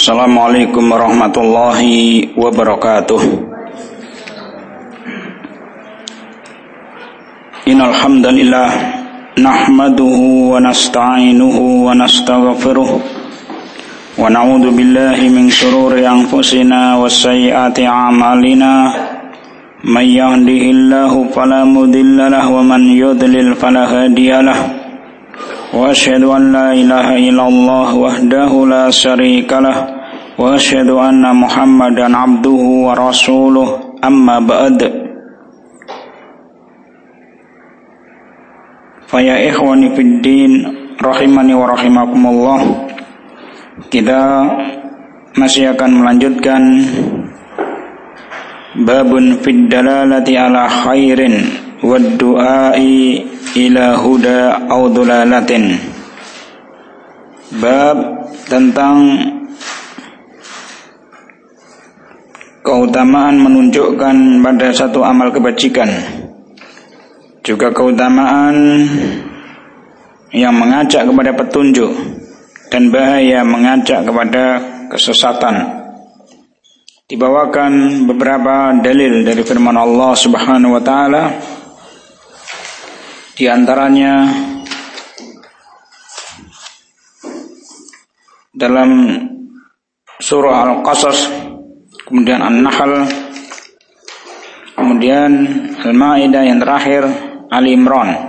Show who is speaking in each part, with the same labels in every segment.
Speaker 1: Assalamualaikum warahmatullahi wabarakatuh. Innal hamdalillah nahmaduhu wa nasta'inuhu wa nastaghfiruh wa na'udzu billahi min shururi anfusina wa sayyiati a'malina. May yahdihillahu fala mudilla lahu wa man yudlil fala hadiya lahu. Wa asyhadu an la ilaha illallah wahdahu la syarika lah wa asyhadu anna Muhammadan abduhu wa rasuluh, amma ba'd. Fa ya ikhwani fid din rahimani wa rahimakumullah. Kita masih akan melanjutkan babun fid dalalati ala khairin wad du'ai ila huda aw dulalatin. Bab tentang keutamaan menunjukkan pada satu amal kebajikan, juga keutamaan yang mengajak kepada petunjuk dan bahaya mengajak kepada kesesatan. Dibawakan beberapa dalil dari firman Allah Subhanahu wa taala. Di antaranya dalam surah Al-Qasas, kemudian An-Nahl, kemudian Al-Maidah, yang terakhir Ali Imran.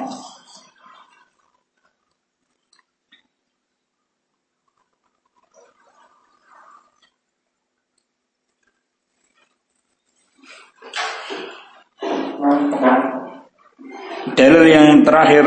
Speaker 1: Dalil yang terakhir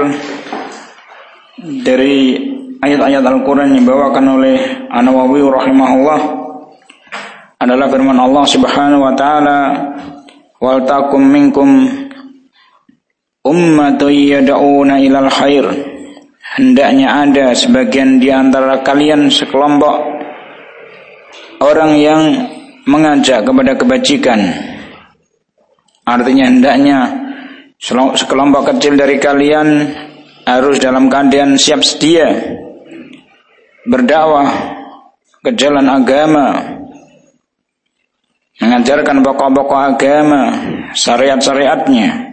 Speaker 1: dari ayat-ayat Al-Quran yang dibawakan oleh An-Nawawi rahimahullah adalah firman Allah Subhanahu wa taala, wal takum minkum ummatun yad'una ilal khair. Hendaknya ada sebagian di antara kalian sekelompok orang yang mengajak kepada kebajikan. Artinya hendaknya sekelompok kecil dari kalian harus dalam keadaan siap sedia berdakwah ke jalan agama, mengajarkan pokok-pokok agama, syariat-syariatnya.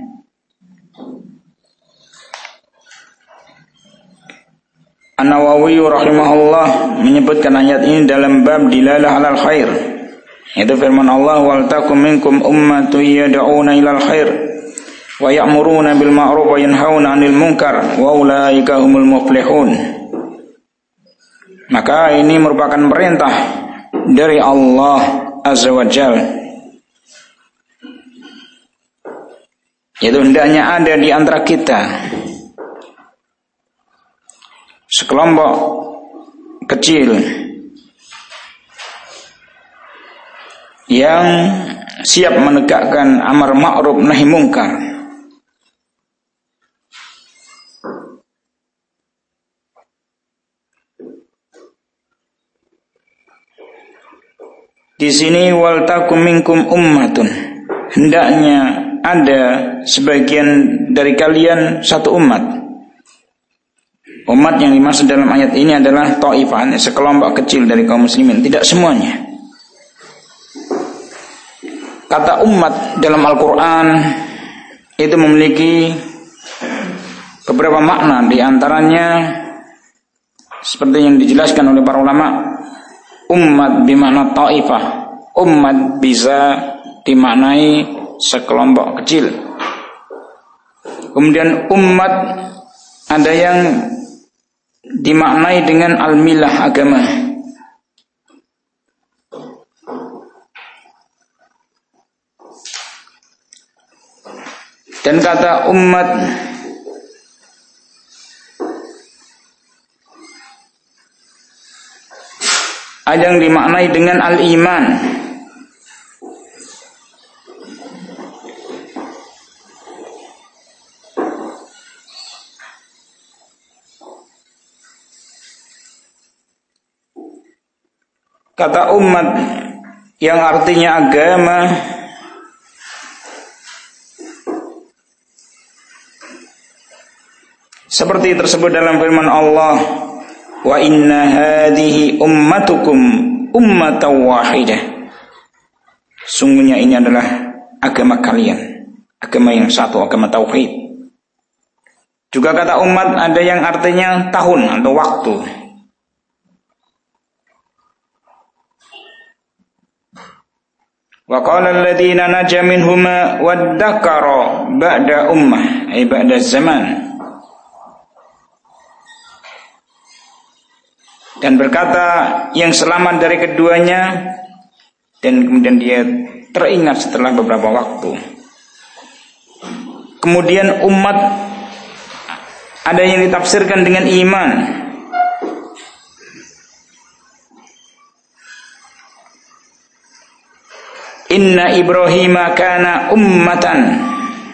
Speaker 1: An-Nawawi rahimahullah menyebutkan ayat ini dalam bab dilalah alal khair, yaitu firman Allah, wal takum minkum ummatun yad'una ilal khair wa ya'muruna bil ma'ruf wa yanhauna 'anil munkar wa ulaika humul muflihun. Maka ini merupakan perintah dari Allah Azza wa Jalla, yaitu hendaknya ada di antara kita sekelompok kecil yang siap menegakkan amar ma'ruf nahi munkar. Di sini wal takum minkum ummatun, hendaknya ada sebagian dari kalian satu umat. Umat yang dimaksud dalam ayat ini adalah ta'ifah, sekelompok kecil dari kaum muslimin, tidak semuanya. Kata umat dalam Al-Quran itu memiliki beberapa makna, di antaranya seperti yang dijelaskan oleh para ulama. Umat bermakna ta'ifah. Umat bisa dimaknai sekelompok kecil. Kemudian umat ada yang dimaknai dengan al-milah, agama. Dan kata umat ada yang dimaknai dengan al-iman. Kata umat yang artinya agama seperti tersebut dalam firman Allah, wa inna hadhihi ummatukum ummatan wahidah. Sungguhnya ini adalah agama kalian, agama yang satu, agama tauhid. Juga kata umat ada yang artinya tahun atau waktu. Wa qala alladziina naja minhuma waddakara ba'da ummah ay ba'da zaman. Dan berkata yang selamat dari keduanya dan kemudian dia teringat setelah beberapa waktu. Kemudian umat ada yang ditafsirkan dengan iman. Inna Ibrahim kana ummatan.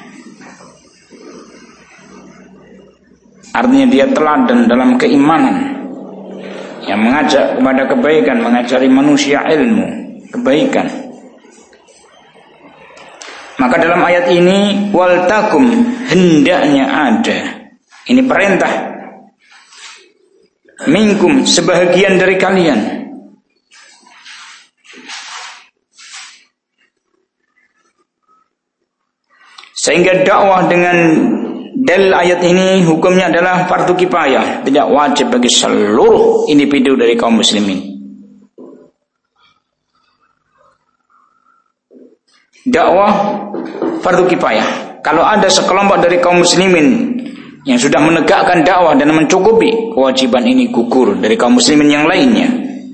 Speaker 1: Artinya dia teladan dalam keimanan yang mengajak kepada kebaikan, mengajari manusia ilmu kebaikan. Maka dalam ayat ini wal takum, hendaknya ada. Ini perintah. Minkum, sebahagian dari kalian. Sehingga dakwah dengan dalil ayat ini hukumnya adalah fardu kifayah, tidak wajib bagi seluruh individu dari kaum muslimin. Dakwah fardu kifayah. Kalau ada sekelompok dari kaum muslimin yang sudah menegakkan dakwah dan mencukupi, kewajiban ini gugur dari kaum muslimin yang lainnya.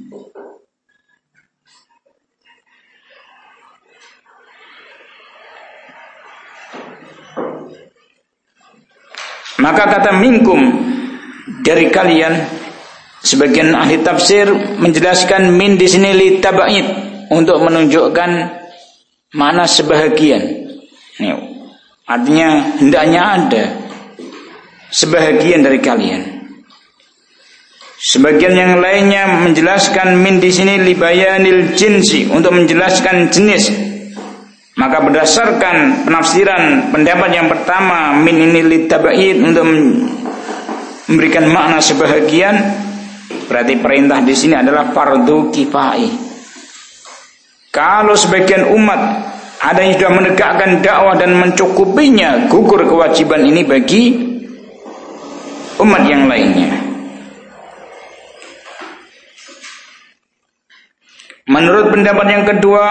Speaker 1: Maka kata minkum, dari kalian, sebagian ahli tafsir menjelaskan min di sini li tabaid, untuk menunjukkan mana sebahagian. Artinya hendaknya ada sebahagian dari kalian. Sebagian yang lainnya menjelaskan min di sini li bayanil jinsi, untuk menjelaskan jenis. Maka berdasarkan penafsiran pendapat yang pertama, min ini litabaid, untuk memberikan makna sebahagian, berarti perintah di sini adalah fardu kifayah. Kalau sebagian umat ada yang sudah menegakkan dakwah dan mencukupinya, gugur kewajiban ini bagi umat yang lainnya. Menurut pendapat yang kedua,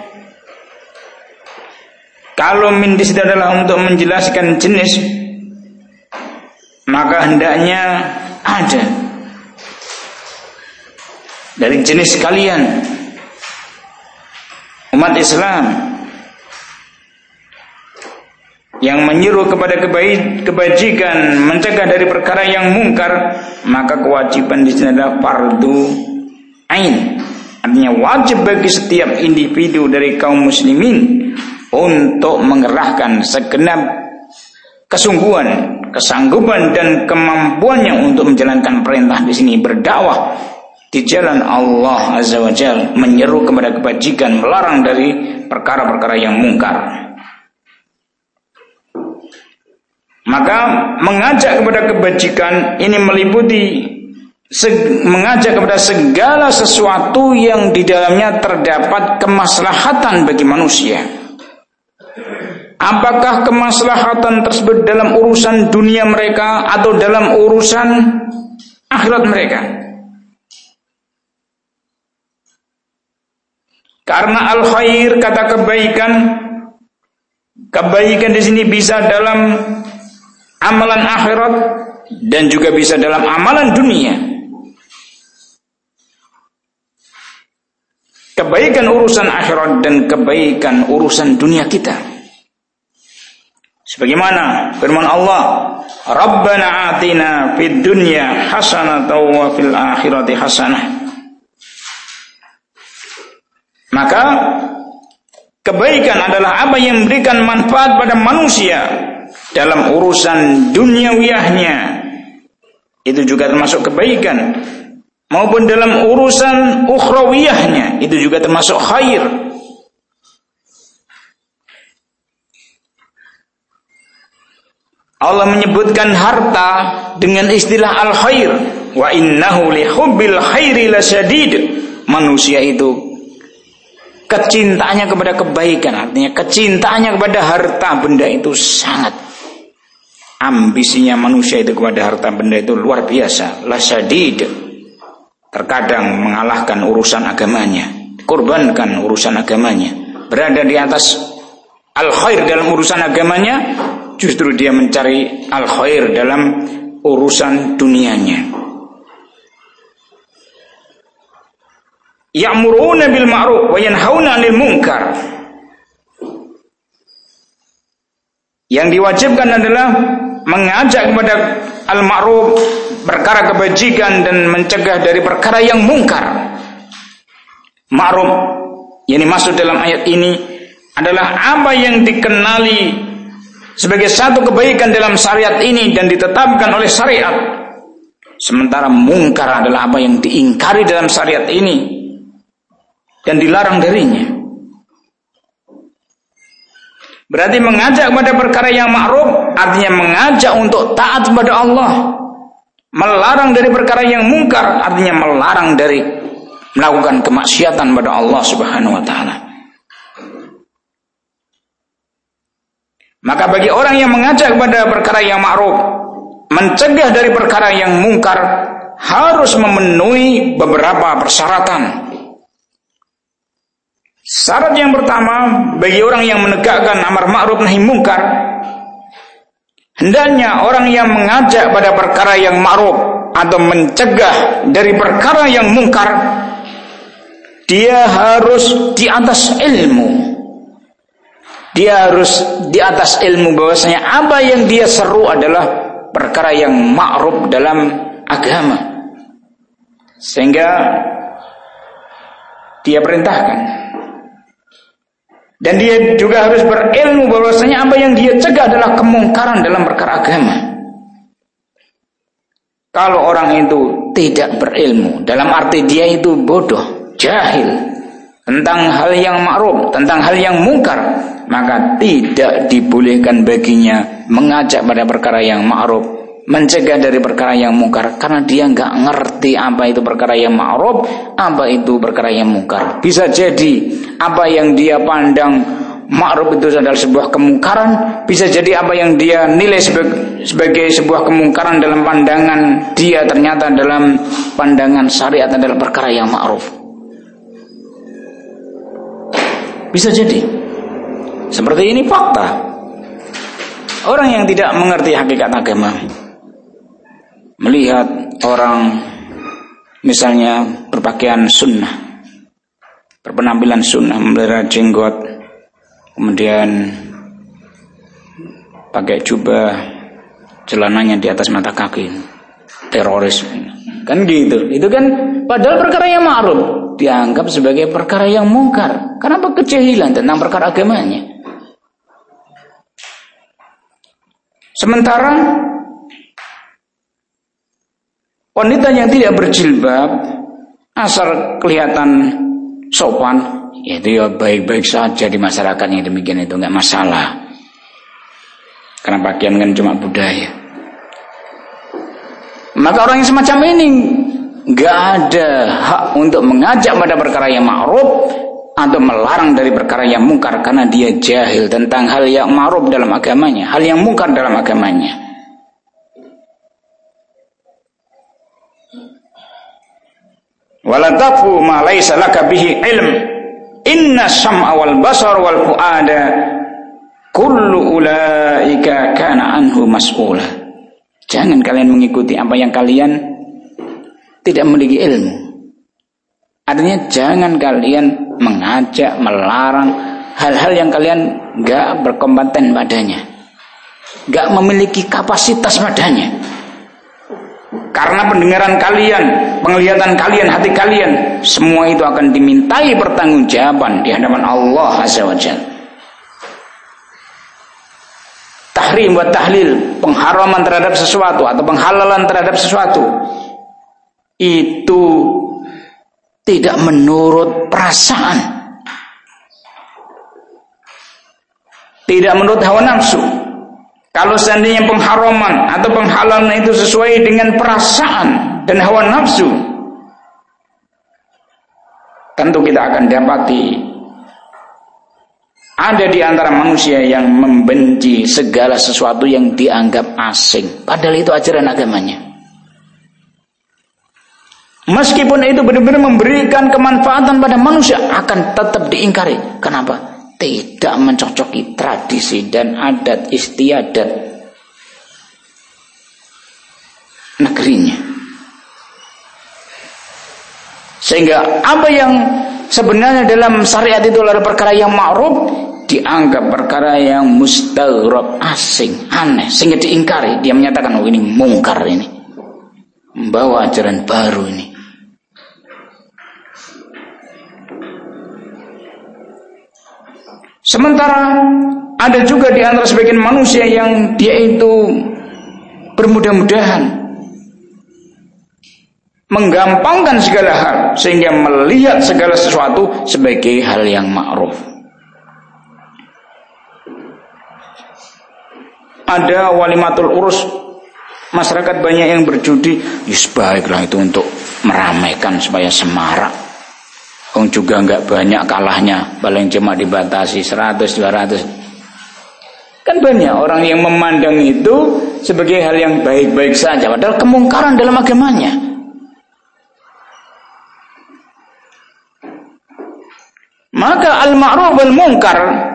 Speaker 1: kalau min di situ adalah untuk menjelaskan jenis, maka hendaknya ada dari jenis kalian umat Islam yang menyeru kepada kebajikan, mencegah dari perkara yang mungkar, maka kewajiban di sini adalah fardu ain. Artinya wajib bagi setiap individu dari kaum muslimin untuk mengerahkan segenap kesungguhan, kesanggupan dan kemampuannya untuk menjalankan perintah di sini, berdakwah di jalan Allah Azza wa Jalla, menyeru kepada kebajikan, melarang dari perkara-perkara yang mungkar. Maka mengajak kepada kebajikan ini meliputi mengajak kepada segala sesuatu yang di dalamnya terdapat kemaslahatan bagi manusia. Apakah kemaslahatan tersebut dalam urusan dunia mereka atau dalam urusan akhirat mereka? Karena al-khair, kata kebaikan di sini bisa dalam amalan akhirat dan juga bisa dalam amalan dunia. Kebaikan urusan akhirat dan kebaikan urusan dunia kita. Sebagaimana firman Allah, Rabbana atina fid dunya hasanatan wa fil akhirati hasanah. Maka kebaikan adalah apa yang memberikan manfaat pada manusia dalam urusan duniawiyahnya, itu juga termasuk kebaikan, maupun dalam urusan ukhrawiyahnya, itu juga termasuk khair. Allah menyebutkan harta dengan istilah al-khair, wa innahu li hubbil khairi lasyadid, manusia itu kecintaannya kepada kebaikan, artinya kecintaannya kepada harta benda itu sangat. Ambisinya manusia itu kepada harta benda itu luar biasa, la syadid. Terkadang mengalahkan urusan agamanya, korbankan urusan agamanya, berada di atas al-khair dalam urusan agamanya, justru dia mencari al-khair dalam urusan dunianya. Ya'muruna bil ma'ruf wa yanhauna 'anil munkar. Yang diwajibkan adalah mengajak kepada al-ma'ruf, perkara kebajikan, dan mencegah dari perkara yang mungkar. Ma'ruf yang dimaksud dalam ayat ini adalah apa yang dikenali sebagai satu kebaikan dalam syariat ini dan ditetapkan oleh syariat. Sementara mungkar adalah apa yang diingkari dalam syariat ini dan dilarang darinya. Berarti mengajak kepada perkara yang ma'ruf artinya mengajak untuk taat kepada Allah. Melarang dari perkara yang mungkar artinya melarang dari melakukan kemaksiatan pada Allah Subhanahu wa taala. Maka bagi orang yang mengajak kepada perkara yang ma'ruf, mencegah dari perkara yang mungkar, harus memenuhi beberapa persyaratan. Syarat yang pertama, bagi orang yang menegakkan amar ma'ruf nahi mungkar, hendaknya orang yang mengajak pada perkara yang ma'ruf atau mencegah dari perkara yang mungkar, dia harus di atas ilmu. Dia harus di atas ilmu bahwasanya apa yang dia seru adalah perkara yang ma'ruf dalam agama, sehingga dia perintahkan. Dan dia juga harus berilmu bahwasanya apa yang dia cegah adalah kemungkaran dalam perkara agama. Kalau orang itu tidak berilmu, dalam arti dia itu bodoh, jahil tentang hal yang ma'ruf, tentang hal yang mungkar, maka tidak dibolehkan baginya mengajak pada perkara yang ma'ruf, mencegah dari perkara yang mungkar, karena dia nggak ngerti apa itu perkara yang ma'ruf, apa itu perkara yang mungkar. Bisa jadi apa yang dia pandang ma'ruf itu adalah sebuah kemungkaran, bisa jadi apa yang dia nilai sebagai sebuah kemungkaran dalam pandangan dia ternyata dalam pandangan syariat adalah perkara yang ma'ruf. Bisa jadi seperti ini fakta. Orang yang tidak mengerti hakikat agama melihat orang misalnya berpakaian sunnah, berpenampilan sunnah, memelihara jenggot, kemudian pakai jubah, celananya di atas mata kaki, teroris, kan gitu. Itu kan padahal perkara yang ma'ruf dianggap sebagai perkara yang mungkar. Kenapa kejahilan tentang perkara agamanya? Sementara wanita yang tidak berjilbab asal kelihatan sopan, itu ya baik-baik saja di masyarakat yang demikian, itu nggak masalah. Karena pakaian kan cuma budaya. Maka orang yang semacam ini nggak ada hak untuk mengajak pada perkara yang ma'ruf atau melarang dari perkara yang mungkar, karena dia jahil tentang hal yang ma'ruf dalam agamanya, hal yang mungkar dalam agamanya. Wala taqfu ma laysa laka bihi ilm, inna sam'a wal basar wal fuada kullu ulaika kana anhu mas'ula. Jangan kalian mengikuti apa yang kalian tidak memiliki ilmu. Artinya jangan kalian mengajak, melarang hal-hal yang kalian gak berkompeten padanya, gak memiliki kapasitas padanya. Karena pendengaran kalian, penglihatan kalian, hati kalian, semua itu akan dimintai pertanggungjawaban di hadapan Allah Azza wa Jalla. Tahrim wa tahlil, pengharaman terhadap sesuatu atau penghalalan terhadap sesuatu, itu tidak menurut perasaan, tidak menurut hawa nafsu. Kalau seandainya pengharaman atau penghalalan itu sesuai dengan perasaan dan hawa nafsu, tentu kita akan dapati ada di antara manusia yang membenci segala sesuatu yang dianggap asing, padahal itu ajaran agamanya. Meskipun itu benar-benar memberikan kemanfaatan pada manusia, akan tetap diingkari. Kenapa? Tidak mencocoki tradisi dan adat istiadat negerinya. Sehingga apa yang sebenarnya dalam syariat itu adalah perkara yang ma'ruf, dianggap perkara yang mustaghrab, asing, aneh, sehingga diingkari. Dia menyatakan, oh ini mungkar, ini membawa ajaran baru ini. Sementara ada juga di antara sebagian manusia yang dia itu bermudah-mudahan, menggampangkan segala hal, sehingga melihat segala sesuatu sebagai hal yang ma'ruf. Ada walimatul urus, masyarakat banyak yang berjudi, baiklah itu untuk meramaikan supaya semarak. Juga enggak banyak kalahnya, paling cuma dibatasi 100-200. Kan banyak orang yang memandang itu sebagai hal yang baik-baik saja, padahal kemungkaran dalam agamanya. Maka al-ma'ruf wal munkar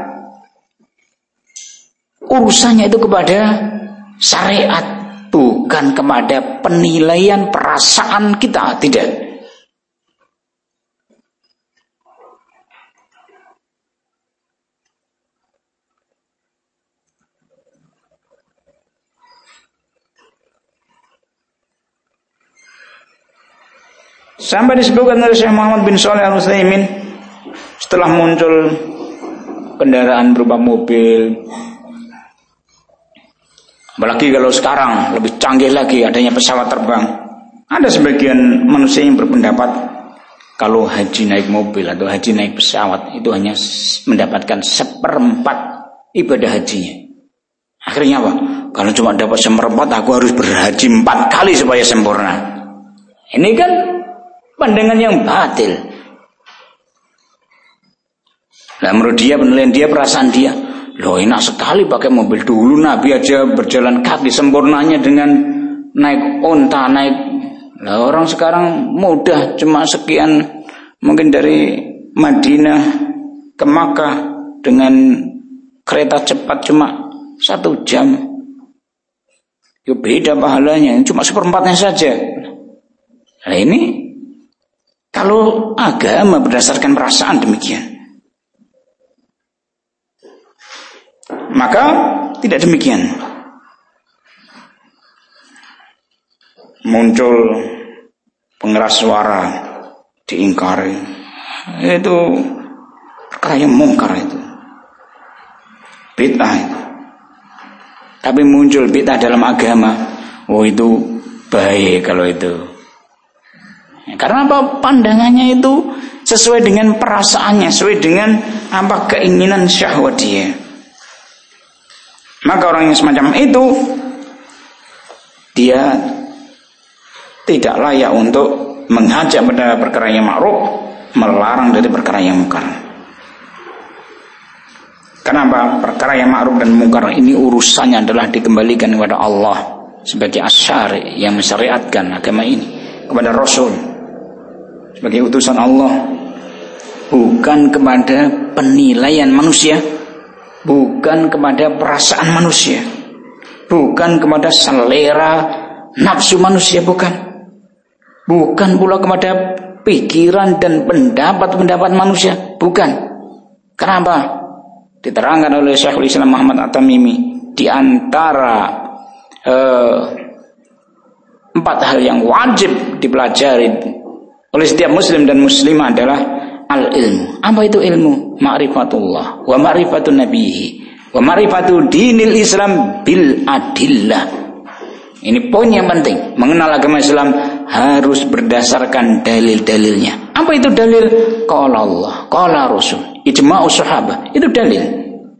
Speaker 1: urusannya itu kepada syariat, bukan kepada penilaian perasaan kita, tidak. Sampai disebutkan oleh Syekh Muhammad bin Shalih Al-Utsaimin, setelah muncul kendaraan berupa mobil, apalagi kalau sekarang lebih canggih lagi adanya pesawat terbang, ada sebagian manusia yang berpendapat kalau haji naik mobil atau haji naik pesawat itu hanya mendapatkan 1/4 ibadah hajinya. Akhirnya apa? Kalau cuma dapat 1/4, aku harus berhaji 4 kali supaya sempurna. Ini kan pandangan yang batil. Nah, menurut dia, penilaian dia, perasaan dia, loh enak sekali pakai mobil. Dulu Nabi aja berjalan kaki, sempurnanya dengan naik onta, naik. Lah orang sekarang mudah, cuma sekian, mungkin dari Madinah ke Makkah dengan kereta cepat cuma 1 jam. Ya beda pahalanya, cuma 1/4-nya saja. Nah ini kalau agama berdasarkan perasaan demikian, maka tidak demikian. Muncul pengeras suara, diingkari, itu perkara yang mungkar, itu bid'ah itu. Tapi muncul bid'ah dalam agama, oh itu baik kalau itu. Karena apa? Pandangannya itu sesuai dengan perasaannya, sesuai dengan apa keinginan syahwat dia. Maka orang yang semacam itu, dia tidak layak untuk mengajak pada perkara yang ma'ruf, melarang dari perkara yang mungkar. Kenapa? Perkara yang ma'ruf dan mungkar ini urusannya adalah dikembalikan kepada Allah sebagai asyari yang mensyariatkan agama ini, kepada Rasul sebagai utusan Allah, bukan kepada penilaian manusia, bukan kepada perasaan manusia, bukan kepada selera nafsu manusia, bukan pula kepada pikiran dan pendapat-pendapat manusia, bukan. Kenapa? Diterangkan oleh Syekhul Islam Muhammad At-Tamimi, di antara 4 hal yang wajib dipelajari oleh setiap muslim dan muslimah adalah al-ilmu. Apa itu ilmu? Ma'rifatullah wa ma'rifatun nabiyhi wa ma'rifatu dinil Islam bil adillah. Ini poin yang penting. Mengenal agama Islam harus berdasarkan dalil-dalilnya. Apa itu dalil? Qala Allah, qala Rasul, ijma'us sahabah. Itu dalil.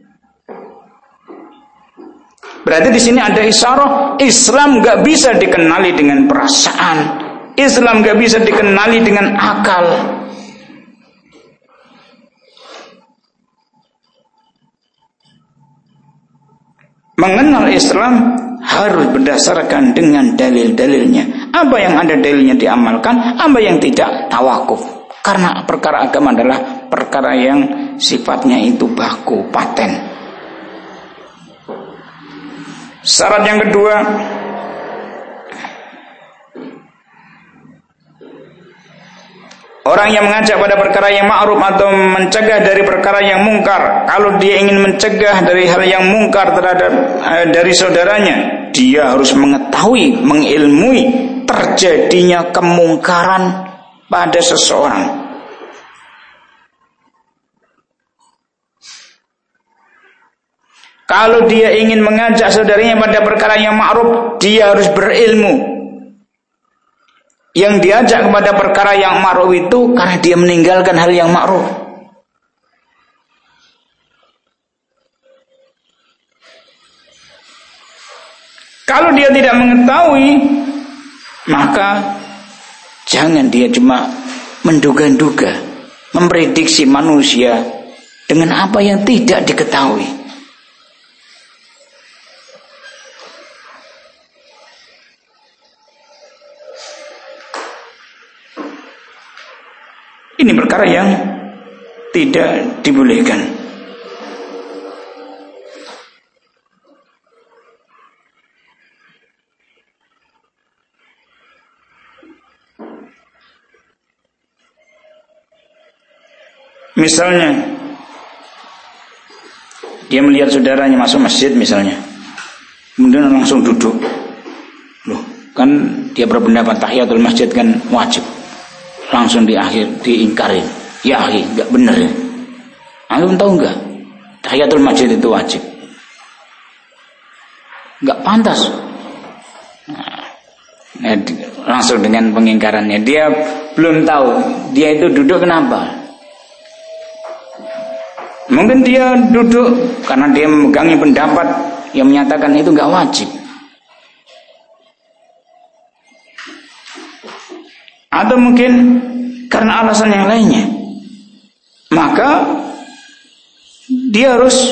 Speaker 1: Berarti di sini ada isyarah, Islam enggak bisa dikenali dengan perasaan. Islam gak bisa dikenali dengan akal. amal Islam harus berdasarkan dengan dalil-dalilnya. Apa yang ada dalilnya diamalkan, apa yang tidak tawakuf. Karena perkara agama adalah perkara yang sifatnya itu baku, paten. Syarat yang kedua, orang yang mengajak pada perkara yang ma'ruf atau mencegah dari perkara yang mungkar. Kalau dia ingin mencegah dari hal yang mungkar terhadap dari saudaranya, dia harus mengetahui, mengilmui terjadinya kemungkaran pada seseorang. Kalau dia ingin mengajak saudaranya pada perkara yang ma'ruf, dia harus berilmu. Yang diajak kepada perkara yang ma'ruf itu karena dia meninggalkan hal yang ma'ruf. Kalau dia tidak mengetahui, maka jangan dia cuma menduga-duga, memprediksi manusia dengan apa yang tidak diketahui. Ini perkara yang tidak dibolehkan. Misalnya, dia melihat saudaranya masuk masjid misalnya, kemudian langsung duduk. Loh, kan dia berpendapat tahiyatul masjid kan wajib. Langsung diingkarin. Ya akhi, enggak benar ya. Antum tahu enggak? Tahiyatul masjid itu wajib. Enggak pantas. Nah, langsung dengan pengingkarannya. Dia belum tahu dia itu duduk kenapa. Mungkin dia duduk karena dia memegangi pendapat yang menyatakan itu enggak wajib. Atau mungkin karena alasan yang lainnya. Maka dia harus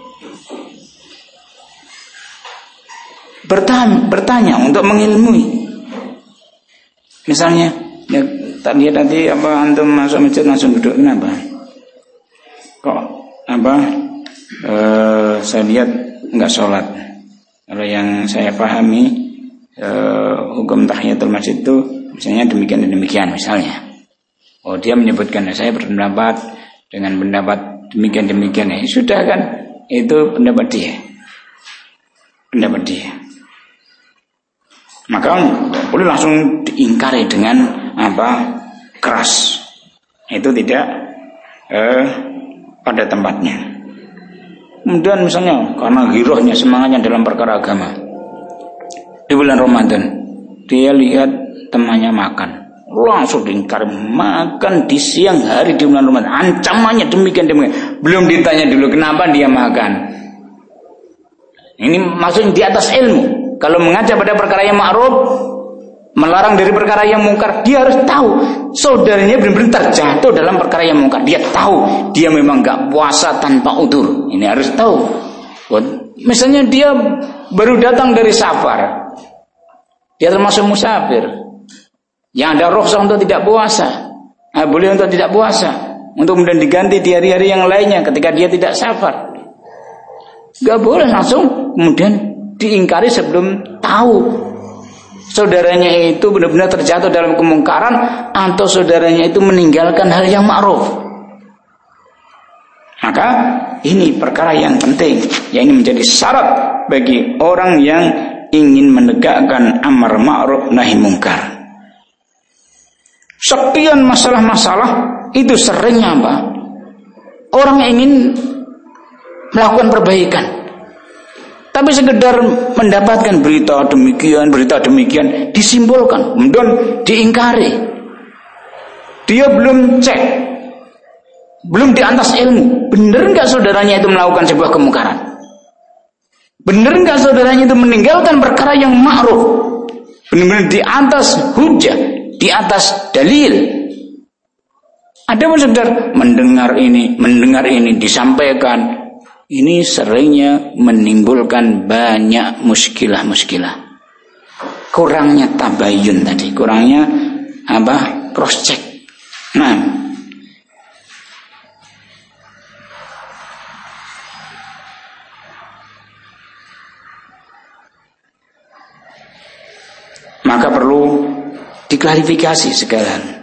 Speaker 1: bertanya untuk mengilmui. Misalnya, ya, tadi apa antum masuk masjid langsung duduk kenapa? Kok apa? Saya lihat enggak sholat. Kalau yang saya pahami hukum tahiyatul masjid itu misalnya demikian dan demikian misalnya. Oh, dia menyebutkan saya berpendapat dengan pendapat demikian ya. Sudah kan, itu pendapat dia. Pendapat dia. Maka boleh langsung diingkari dengan apa? Keras. Itu tidak pada tempatnya. Kemudian misalnya karena girohnya, semangatnya dalam perkara agama. Di bulan Ramadan dia lihat temannya makan, langsung diingkari, makan di siang hari di bulan Ramadan, ancamannya demikian. Belum ditanya dulu kenapa dia makan. Ini maksudnya di atas ilmu. Kalau mengajak pada perkara yang ma'ruf, melarang dari perkara yang mungkar, dia harus tahu saudaranya benar-benar terjatuh dalam perkara yang mungkar. Dia tahu dia memang gak puasa tanpa udzur. Ini harus tahu. Misalnya dia baru datang dari safar, dia termasuk musafir, yang ada rukhsah untuk tidak puasa, boleh untuk tidak puasa, untuk kemudian diganti di hari-hari yang lainnya ketika dia tidak safar. Gak boleh langsung kemudian diingkari sebelum tahu saudaranya itu benar-benar terjatuh dalam kemungkaran atau saudaranya itu meninggalkan hal yang ma'ruf. Maka ini perkara yang penting, yang ini menjadi syarat bagi orang yang ingin menegakkan amar ma'ruf nahi mungkar. Sekian masalah-masalah itu seringnya apa? Orang ingin melakukan perbaikan, tapi sekedar mendapatkan berita demikian disimpulkan, kemudian diingkari. Dia belum cek, belum di atas ilmu. Benar enggak saudaranya itu melakukan sebuah kemungkaran? Benar enggak saudaranya itu meninggalkan perkara yang ma'ruf? Benar-benar di atas hujjah, di atas dalil. Ada pun sekedar mendengar ini disampaikan, Ini seringnya menimbulkan banyak muskilah-muskilah. Kurangnya tabayun tadi, kurangnya cross check. Nah, maka perlu diklarifikasi sekalian.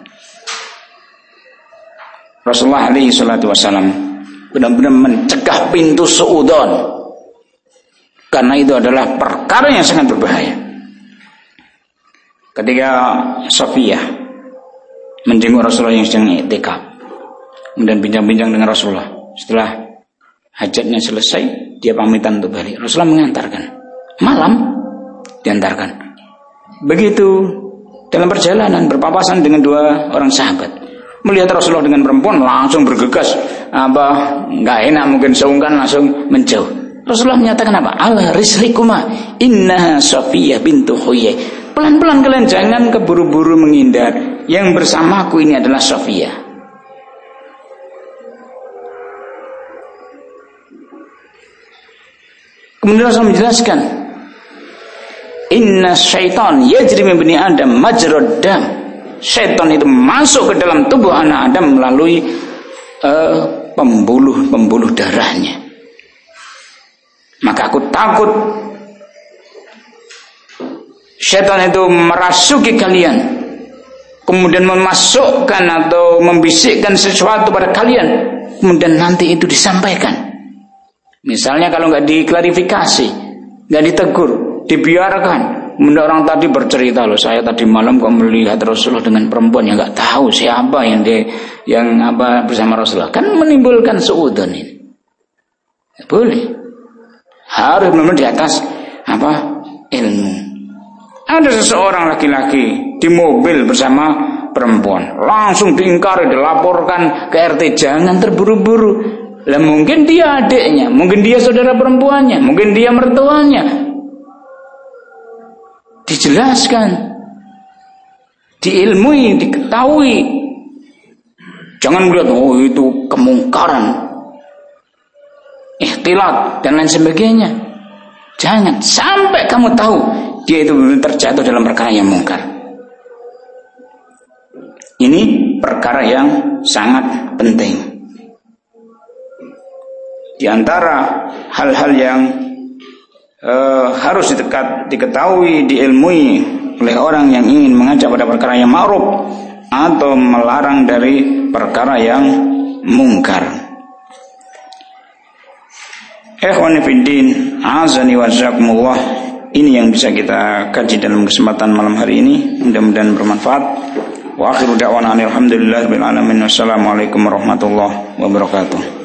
Speaker 1: Rasulullah alaihi salatu wasallam benar-benar mencegah pintu suudzon, karena itu adalah perkara yang sangat berbahaya. Ketika Safiyah menjenguk Rasulullah yang sedang i'tikaf, kemudian bincang-bincang dengan Rasulullah, setelah hajatnya selesai, dia pamitan untuk balik. Rasulullah mengantarkan, malam diantarkan. Begitu dalam perjalanan berpapasan dengan dua orang sahabat, melihat Rasulullah dengan perempuan langsung bergegas, nggak enak, mungkin sungkan, langsung menjauh. Rasulullah menyatakan apa? Ala rislikuma innaha Safiyah bintu Huyai. Pelan-pelan kalian, jangan keburu-buru menghindar. Yang bersamaku ini adalah Safiyah. Kemudian Rasulullah menjelaskan, inna syaitan yajri min bani Adam majrad dam. Syaitan itu masuk ke dalam tubuh anak Adam melalui pembuluh darahnya. Maka aku takut syaitan itu merasuki kalian, kemudian memasukkan atau membisikkan sesuatu pada kalian, kemudian nanti itu disampaikan. Misalnya kalau nggak diklarifikasi, nggak ditegur, dibiarkan, kemudian orang tadi bercerita, loh saya tadi malam kok melihat Rasulullah dengan perempuan yang nggak tahu siapa yang bersama Rasulullah, kan menimbulkan suudzon ini. Boleh, harus benar-benar di atas ilmu. Ada seseorang laki-laki di mobil bersama perempuan, langsung diingkari, dilaporkan ke RT. Jangan terburu-buru. Lah mungkin dia adiknya, mungkin dia saudara perempuannya, mungkin dia mertuanya. Dijelaskan, diilmui, diketahui. Jangan melihat itu kemungkaran, ikhtilat dan lain sebagainya. Jangan sampai kamu tahu dia itu terjatuh dalam perkara yang mungkar. Ini perkara yang sangat penting. Di antara hal-hal yang harus diketahui, diilmui oleh orang yang ingin mengajak pada perkara yang ma'ruf atau melarang dari perkara yang mungkar. Ikhwani fiddin, azani wa jazakumullah. Ini yang bisa kita kaji dalam kesempatan malam hari ini. Mudah-mudahan bermanfaat. Wa akhiru da'wana alhamdulillahirabbil alamin. Wassalamualaikum warahmatullahi wabarakatuh.